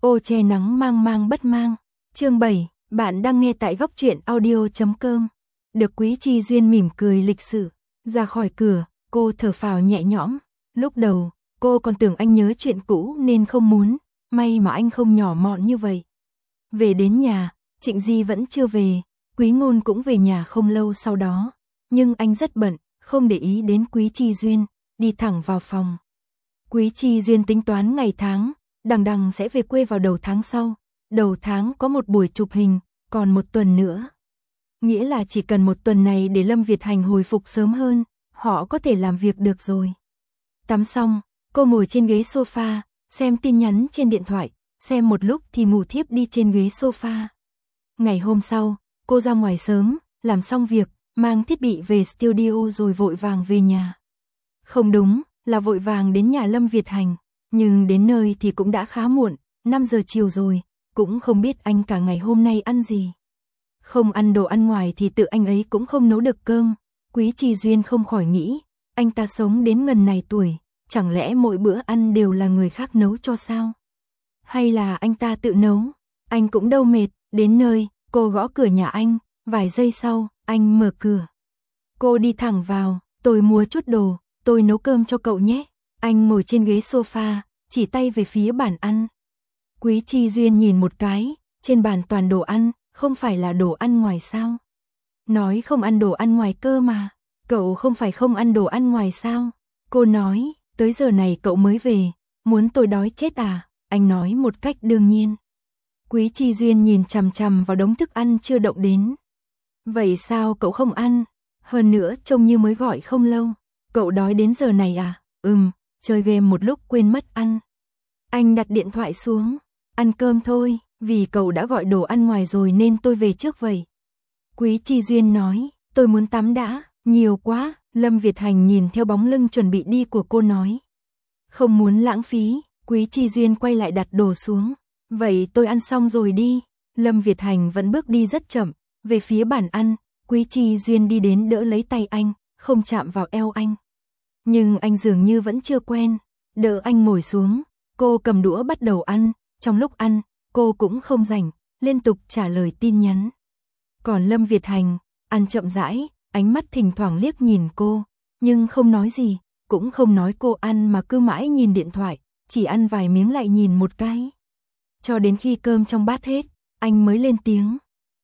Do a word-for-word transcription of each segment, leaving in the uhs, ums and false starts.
Ô che nắng mang mang bất mang. Chương bảy, bạn đang nghe tại góc truyện audio chấm com. Được Quý Chi Duyên mỉm cười lịch sự, ra khỏi cửa, cô thở phào nhẹ nhõm. Lúc đầu, cô còn tưởng anh nhớ chuyện cũ nên không muốn, may mà anh không nhỏ mọn như vậy. Về đến nhà, Trịnh Di vẫn chưa về, Quý Ngôn cũng về nhà không lâu sau đó, nhưng anh rất bận, không để ý đến Quý Chi Duyên, đi thẳng vào phòng. Quý Chi Duyên tính toán ngày tháng, đằng đằng sẽ về quê vào đầu tháng sau, đầu tháng có một buổi chụp hình, còn một tuần nữa. Nghĩa là chỉ cần một tuần này để Lâm Việt Hành hồi phục sớm hơn, họ có thể làm việc được rồi. Tắm xong, cô ngồi trên ghế sofa, xem tin nhắn trên điện thoại, xem một lúc thì ngủ thiếp đi trên ghế sofa. Ngày hôm sau, cô ra ngoài sớm, làm xong việc, mang thiết bị về studio rồi vội vàng về nhà. Không đúng, là vội vàng đến nhà Lâm Việt Hành, nhưng đến nơi thì cũng đã khá muộn, năm giờ chiều rồi, cũng không biết anh cả ngày hôm nay ăn gì. Không ăn đồ ăn ngoài thì tự anh ấy cũng không nấu được cơm. Quý Chi Duyên không khỏi nghĩ, anh ta sống đến ngần này tuổi, chẳng lẽ mỗi bữa ăn đều là người khác nấu cho sao? Hay là anh ta tự nấu? Anh cũng đâu mệt. Đến nơi, cô gõ cửa nhà anh, vài giây sau, anh mở cửa. Cô đi thẳng vào, tôi mua chút đồ, tôi nấu cơm cho cậu nhé. Anh ngồi trên ghế sofa, chỉ tay về phía bàn ăn. Quý Chi Duyên nhìn một cái, trên bàn toàn đồ ăn, không phải là đồ ăn ngoài sao? Nói không ăn đồ ăn ngoài cơ mà, cậu không phải không ăn đồ ăn ngoài sao? Cô nói, tới giờ này cậu mới về, muốn tôi đói chết à? Anh nói một cách đương nhiên. Quý Chi Duyên nhìn chằm chằm vào đống thức ăn chưa động đến. Vậy sao cậu không ăn? Hơn nữa trông như mới gọi không lâu. Cậu đói đến giờ này à? Ừm, chơi game một lúc quên mất ăn. Anh đặt điện thoại xuống. Ăn cơm thôi, vì cậu đã gọi đồ ăn ngoài rồi nên tôi về trước vậy. Quý Chi Duyên nói, tôi muốn tắm đã, nhiều quá. Lâm Việt Hành nhìn theo bóng lưng chuẩn bị đi của cô nói. Không muốn lãng phí. Quý Chi Duyên quay lại đặt đồ xuống. Vậy tôi ăn xong rồi đi. Lâm Việt Hành vẫn bước đi rất chậm, về phía bàn ăn. Quý Chi Duyên đi đến đỡ lấy tay anh, không chạm vào eo anh. Nhưng anh dường như vẫn chưa quen, đỡ anh ngồi xuống, cô cầm đũa bắt đầu ăn, trong lúc ăn, cô cũng không rảnh, liên tục trả lời tin nhắn. Còn Lâm Việt Hành, ăn chậm rãi, ánh mắt thỉnh thoảng liếc nhìn cô, nhưng không nói gì, cũng không nói cô ăn mà cứ mãi nhìn điện thoại, chỉ ăn vài miếng lại nhìn một cái. Cho đến khi cơm trong bát hết, anh mới lên tiếng.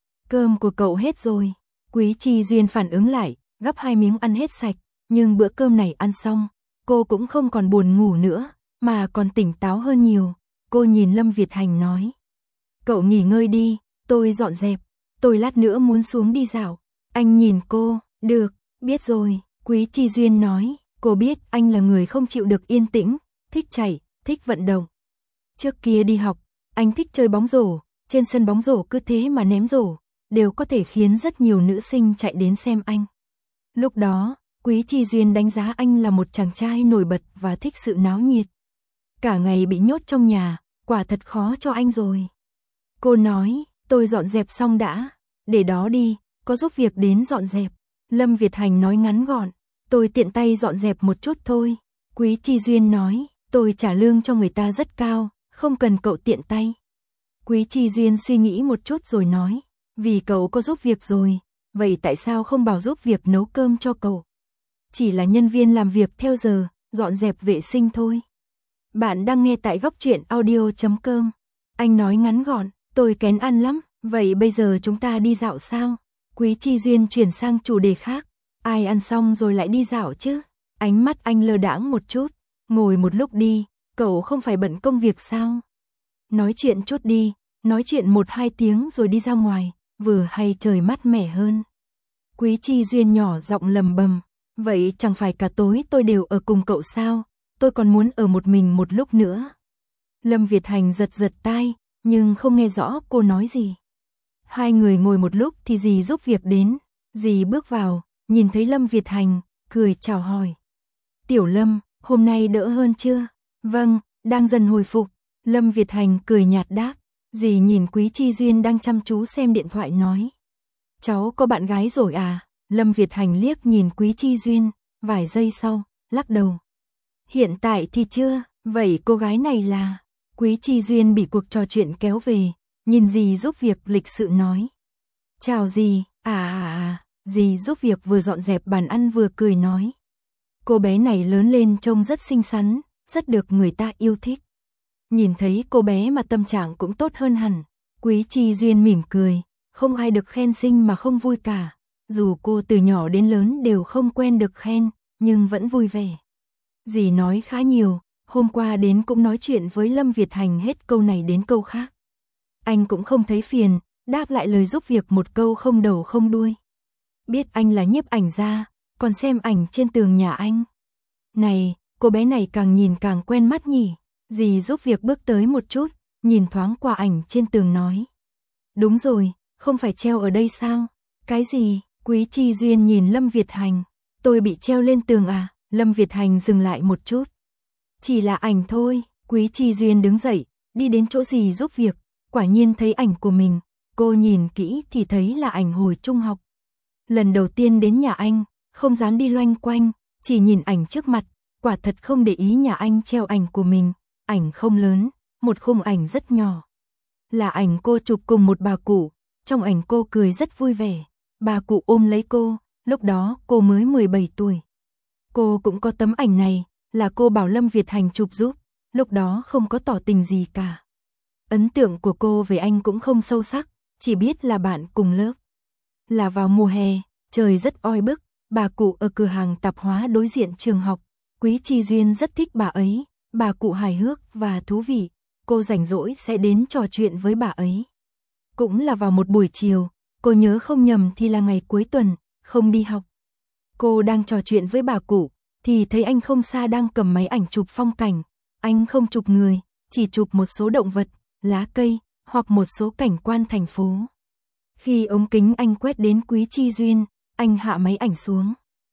Cơm của cậu hết rồi. Quý Chi Duyên phản ứng lại, gắp hai miếng ăn hết sạch, nhưng bữa cơm này ăn xong, cô cũng không còn buồn ngủ nữa, mà còn tỉnh táo hơn nhiều. Cô nhìn Lâm Việt Hành nói. Cậu nghỉ ngơi đi, tôi dọn dẹp, tôi lát nữa muốn xuống đi dạo. Anh nhìn cô, được, biết rồi. Quý Chi Duyên nói, cô biết anh là người không chịu được yên tĩnh, thích chạy, thích vận động. Trước kia đi học, anh thích chơi bóng rổ, trên sân bóng rổ cứ thế mà ném rổ, đều có thể khiến rất nhiều nữ sinh chạy đến xem anh. Lúc đó, Quý Chi Duyên đánh giá anh là một chàng trai nổi bật và thích sự náo nhiệt. Cả ngày bị nhốt trong nhà, quả thật khó cho anh rồi. Cô nói, tôi dọn dẹp xong đã, để đó đi, có giúp việc đến dọn dẹp. Lâm Việt Hành nói ngắn gọn, tôi tiện tay dọn dẹp một chút thôi. Quý Chi Duyên nói, tôi trả lương cho người ta rất cao, không cần cậu tiện tay. Quý Chi Duyên suy nghĩ một chút rồi nói, vì cậu có giúp việc rồi, vậy tại sao không bảo giúp việc nấu cơm cho cậu? Chỉ là nhân viên làm việc theo giờ, dọn dẹp vệ sinh thôi. Bạn đang nghe tại góc truyện audio chấm com. Anh nói ngắn gọn, tôi kén ăn lắm, vậy bây giờ chúng ta đi dạo sao? Quý Chi Duyên chuyển sang chủ đề khác, ai ăn xong rồi lại đi dạo chứ? Ánh mắt anh lơ đãng một chút, ngồi một lúc đi, cậu không phải bận công việc sao? Nói chuyện chút đi, nói chuyện một hai tiếng rồi đi ra ngoài, vừa hay trời mát mẻ hơn. Quý Chi Duyên nhỏ giọng lầm bầm, vậy chẳng phải cả tối tôi đều ở cùng cậu sao? Tôi còn muốn ở một mình một lúc nữa. Lâm Việt Hành giật giật tai, nhưng không nghe rõ cô nói gì. Hai người ngồi một lúc thì dì giúp việc đến, dì bước vào, nhìn thấy Lâm Việt Hành, cười chào hỏi. Tiểu Lâm, hôm nay đỡ hơn chưa? Vâng, đang dần hồi phục. Lâm Việt Hành cười nhạt đáp, dì nhìn Quý Chi Duyên đang chăm chú xem điện thoại nói. Cháu có bạn gái rồi à? Lâm Việt Hành liếc nhìn Quý Chi Duyên, vài giây sau, lắc đầu. Hiện tại thì chưa, vậy cô gái này là... Quý Chi Duyên bị cuộc trò chuyện kéo về, nhìn dì giúp việc lịch sự nói. Chào dì, à à à, dì giúp việc vừa dọn dẹp bàn ăn vừa cười nói. Cô bé này lớn lên trông rất xinh xắn, rất được người ta yêu thích. Nhìn thấy cô bé mà tâm trạng cũng tốt hơn hẳn. Quý Chi Duyên mỉm cười, không ai được khen xinh mà không vui cả. Dù cô từ nhỏ đến lớn đều không quen được khen, nhưng vẫn vui vẻ. Dì nói khá nhiều, hôm qua đến cũng nói chuyện với Lâm Việt Hành hết câu này đến câu khác. Anh cũng không thấy phiền, đáp lại lời giúp việc một câu không đầu không đuôi. Biết anh là nhiếp ảnh gia, còn xem ảnh trên tường nhà anh. Này, cô bé này càng nhìn càng quen mắt nhỉ. Dì giúp việc bước tới một chút, nhìn thoáng qua ảnh trên tường nói. Đúng rồi, không phải treo ở đây sao? Cái gì? Quý Chi Duyên nhìn Lâm Việt Hành. Tôi bị treo lên tường à? Lâm Việt Hành dừng lại một chút. Chỉ là ảnh thôi. Quý Chi Duyên đứng dậy, đi đến chỗ dì giúp việc. Quả nhiên thấy ảnh của mình. Cô nhìn kỹ thì thấy là ảnh hồi trung học. Lần đầu tiên đến nhà anh, không dám đi loanh quanh, chỉ nhìn ảnh trước mặt. Quả thật không để ý nhà anh treo ảnh của mình. Ảnh không lớn, một khung ảnh rất nhỏ. Là ảnh cô chụp cùng một bà cụ. Trong ảnh cô cười rất vui vẻ. Bà cụ ôm lấy cô, lúc đó cô mới mười bảy tuổi. Cô cũng có tấm ảnh này, là cô bảo Lâm Việt Hành chụp giúp, lúc đó không có tỏ tình gì cả. Ấn tượng của cô về anh cũng không sâu sắc, chỉ biết là bạn cùng lớp. Là vào mùa hè, trời rất oi bức, bà cụ ở cửa hàng tạp hóa đối diện trường học. Quý Chi Duyên rất thích bà ấy, bà cụ hài hước và thú vị, cô rảnh rỗi sẽ đến trò chuyện với bà ấy. Cũng là vào một buổi chiều, cô nhớ không nhầm thì là ngày cuối tuần, không đi học. Cô đang trò chuyện với bà cụ, thì thấy anh không xa đang cầm máy ảnh chụp phong cảnh. Anh không chụp người, chỉ chụp một số động vật, lá cây, hoặc một số cảnh quan thành phố. Khi ống kính anh quét đến Quý Chi Duyên, anh hạ máy ảnh xuống.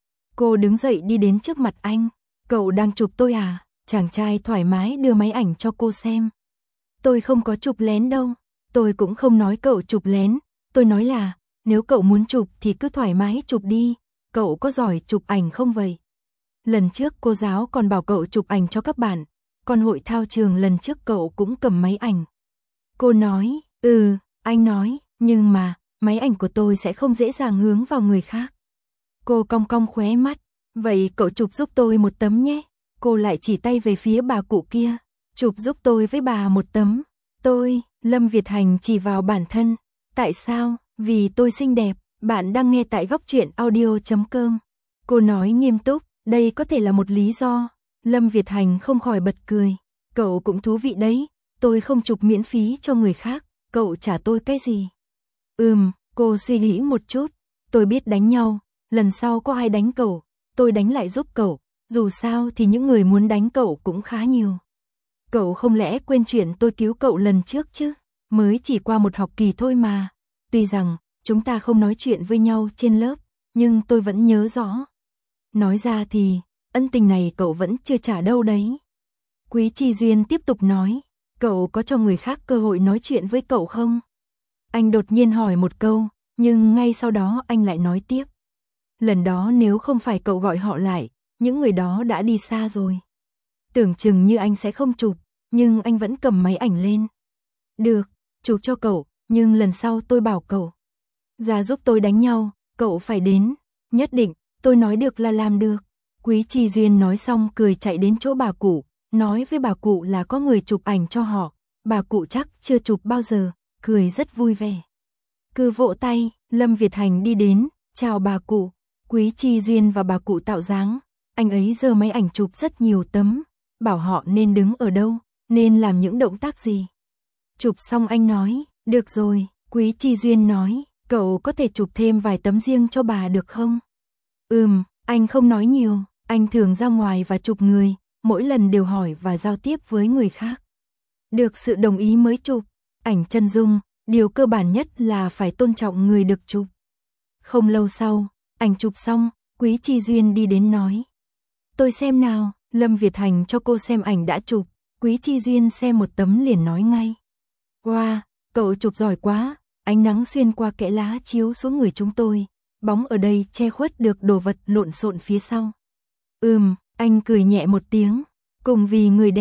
Cô đứng dậy đi đến trước mặt anh. Cậu đang chụp tôi à? Chàng trai thoải mái đưa máy ảnh cho cô xem. Tôi không có chụp lén đâu. Tôi cũng không nói cậu chụp lén. Tôi nói là, nếu cậu muốn chụp thì cứ thoải mái chụp đi. Cậu có giỏi chụp ảnh không vậy? Lần trước cô giáo còn bảo cậu chụp ảnh cho các bạn. Còn hội thao trường lần trước cậu cũng cầm máy ảnh. Cô nói, ừ, anh nói, nhưng mà, máy ảnh của tôi sẽ không dễ dàng hướng vào người khác. Cô cong cong khóe mắt, vậy cậu chụp giúp tôi một tấm nhé. Cô lại chỉ tay về phía bà cụ kia, chụp giúp tôi với bà một tấm. Tôi, Lâm Việt Hành chỉ vào bản thân. Tại sao? Vì tôi xinh đẹp. Bạn đang nghe tại góc truyện audio chấm com. Cô nói nghiêm túc, đây có thể là một lý do. Lâm Việt Hành không khỏi bật cười. Cậu cũng thú vị đấy, tôi không chụp miễn phí cho người khác, cậu trả tôi cái gì? Ừm, cô suy nghĩ một chút, tôi biết đánh nhau, lần sau có ai đánh cậu, tôi đánh lại giúp cậu, dù sao thì những người muốn đánh cậu cũng khá nhiều. Cậu không lẽ quên chuyện tôi cứu cậu lần trước chứ? Mới chỉ qua một học kỳ thôi mà. Tuy rằng, chúng ta không nói chuyện với nhau trên lớp, nhưng tôi vẫn nhớ rõ. Nói ra thì, ân tình này cậu vẫn chưa trả đâu đấy. Quý Chi Duyên tiếp tục nói, cậu có cho người khác cơ hội nói chuyện với cậu không? Anh đột nhiên hỏi một câu, nhưng ngay sau đó anh lại nói tiếp. Lần đó nếu không phải cậu gọi họ lại, những người đó đã đi xa rồi. Tưởng chừng như anh sẽ không chụp, nhưng anh vẫn cầm máy ảnh lên. Được, chụp cho cậu, nhưng lần sau tôi bảo cậu ra giúp tôi đánh nhau, cậu phải đến. Nhất định, tôi nói được là làm được. Quý Chi Duyên nói xong cười chạy đến chỗ bà cụ, nói với bà cụ là có người chụp ảnh cho họ. Bà cụ chắc chưa chụp bao giờ, cười rất vui vẻ. Cứ vỗ tay, Lâm Việt Hành đi đến, chào bà cụ. Quý Chi Duyên và bà cụ tạo dáng, anh ấy giơ máy ảnh chụp rất nhiều tấm, bảo họ nên đứng ở đâu, nên làm những động tác gì. Chụp xong anh nói, được rồi. Quý Chi Duyên nói, cậu có thể chụp thêm vài tấm riêng cho bà được không? Ừm, anh không nói nhiều, anh thường ra ngoài và chụp người, mỗi lần đều hỏi và giao tiếp với người khác. Được sự đồng ý mới chụp, ảnh chân dung, điều cơ bản nhất là phải tôn trọng người được chụp. Không lâu sau, ảnh chụp xong, Quý Chi Duyên đi đến nói. Tôi xem nào, Lâm Việt Hành cho cô xem ảnh đã chụp, Quý Chi Duyên xem một tấm liền nói ngay. Wow, cậu chụp giỏi quá, ánh nắng xuyên qua kẽ lá chiếu xuống người chúng tôi, bóng ở đây che khuất được đồ vật lộn xộn phía sau. Ừm, anh cười nhẹ một tiếng, cùng vì người đẹp,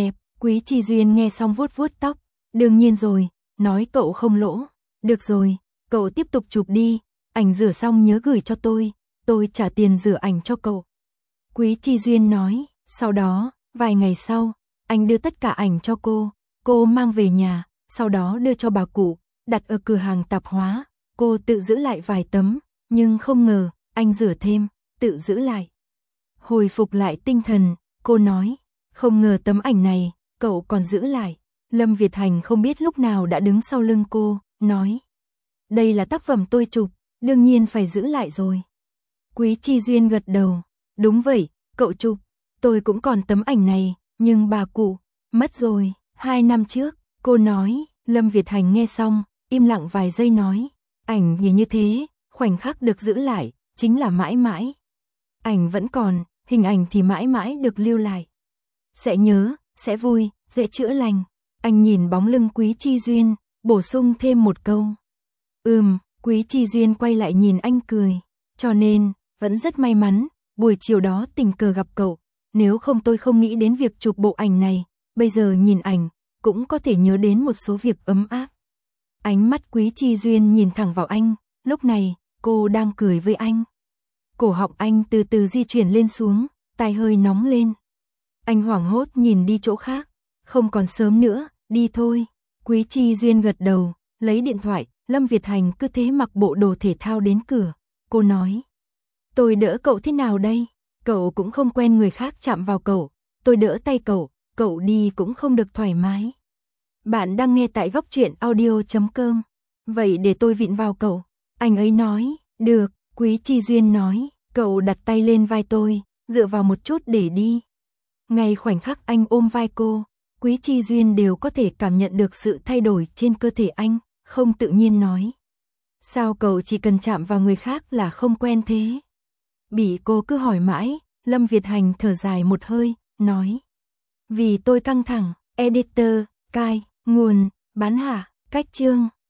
Quý Chi Duyên nghe xong vuốt vuốt tóc, đương nhiên rồi, nói cậu không lỗ. Được rồi, cậu tiếp tục chụp đi, ảnh rửa xong nhớ gửi cho tôi, tôi trả tiền rửa ảnh cho cậu. Quý Chi Duyên nói, sau đó, vài ngày sau, anh đưa tất cả ảnh cho cô, cô mang về nhà, sau đó đưa cho bà cụ, đặt ở cửa hàng tạp hóa, cô tự giữ lại vài tấm, nhưng không ngờ, anh rửa thêm, tự giữ lại. Hồi phục lại tinh thần, cô nói, không ngờ tấm ảnh này, cậu còn giữ lại. Lâm Việt Hành không biết lúc nào đã đứng sau lưng cô, nói, đây là tác phẩm tôi chụp, đương nhiên phải giữ lại rồi. Quý Chi Duyên gật đầu, đúng vậy, cậu chụp, tôi cũng còn tấm ảnh này, nhưng bà cụ, mất rồi, hai năm trước, cô nói. Lâm Việt Hành nghe xong, im lặng vài giây nói, ảnh như như thế, khoảnh khắc được giữ lại, chính là mãi mãi. Ảnh vẫn còn, hình ảnh thì mãi mãi được lưu lại. Sẽ nhớ, sẽ vui, sẽ chữa lành. Anh nhìn bóng lưng Quý Chi Duyên, bổ sung thêm một câu. Ừm, Quý Chi Duyên quay lại nhìn anh cười. Cho nên, vẫn rất may mắn, buổi chiều đó tình cờ gặp cậu. Nếu không tôi không nghĩ đến việc chụp bộ ảnh này. Bây giờ nhìn ảnh, cũng có thể nhớ đến một số việc ấm áp. Ánh mắt Quý Chi Duyên nhìn thẳng vào anh. Lúc này, cô đang cười với anh. Cổ họng anh từ từ di chuyển lên xuống, tai hơi nóng lên. Anh hoảng hốt nhìn đi chỗ khác. Không còn sớm nữa, đi thôi. Quý Chi Duyên gật đầu, lấy điện thoại. Lâm Việt Hành cứ thế mặc bộ đồ thể thao đến cửa. Cô nói, tôi đỡ cậu thế nào đây? Cậu cũng không quen người khác chạm vào cậu. Tôi đỡ tay cậu, cậu đi cũng không được thoải mái. Bạn đang nghe tại góc truyện audio chấm com. Vậy để tôi vịn vào cậu. Anh ấy nói, được. Quý Chi Duyên nói, cậu đặt tay lên vai tôi, dựa vào một chút để đi. Ngay khoảnh khắc anh ôm vai cô, Quý Chi Duyên đều có thể cảm nhận được sự thay đổi trên cơ thể anh, không tự nhiên nói. Sao cậu chỉ cần chạm vào người khác là không quen thế? Bị cô cứ hỏi mãi, Lâm Việt Hành thở dài một hơi, nói. Vì tôi căng thẳng, editor, cai, nguồn, bán hạ, cách chương.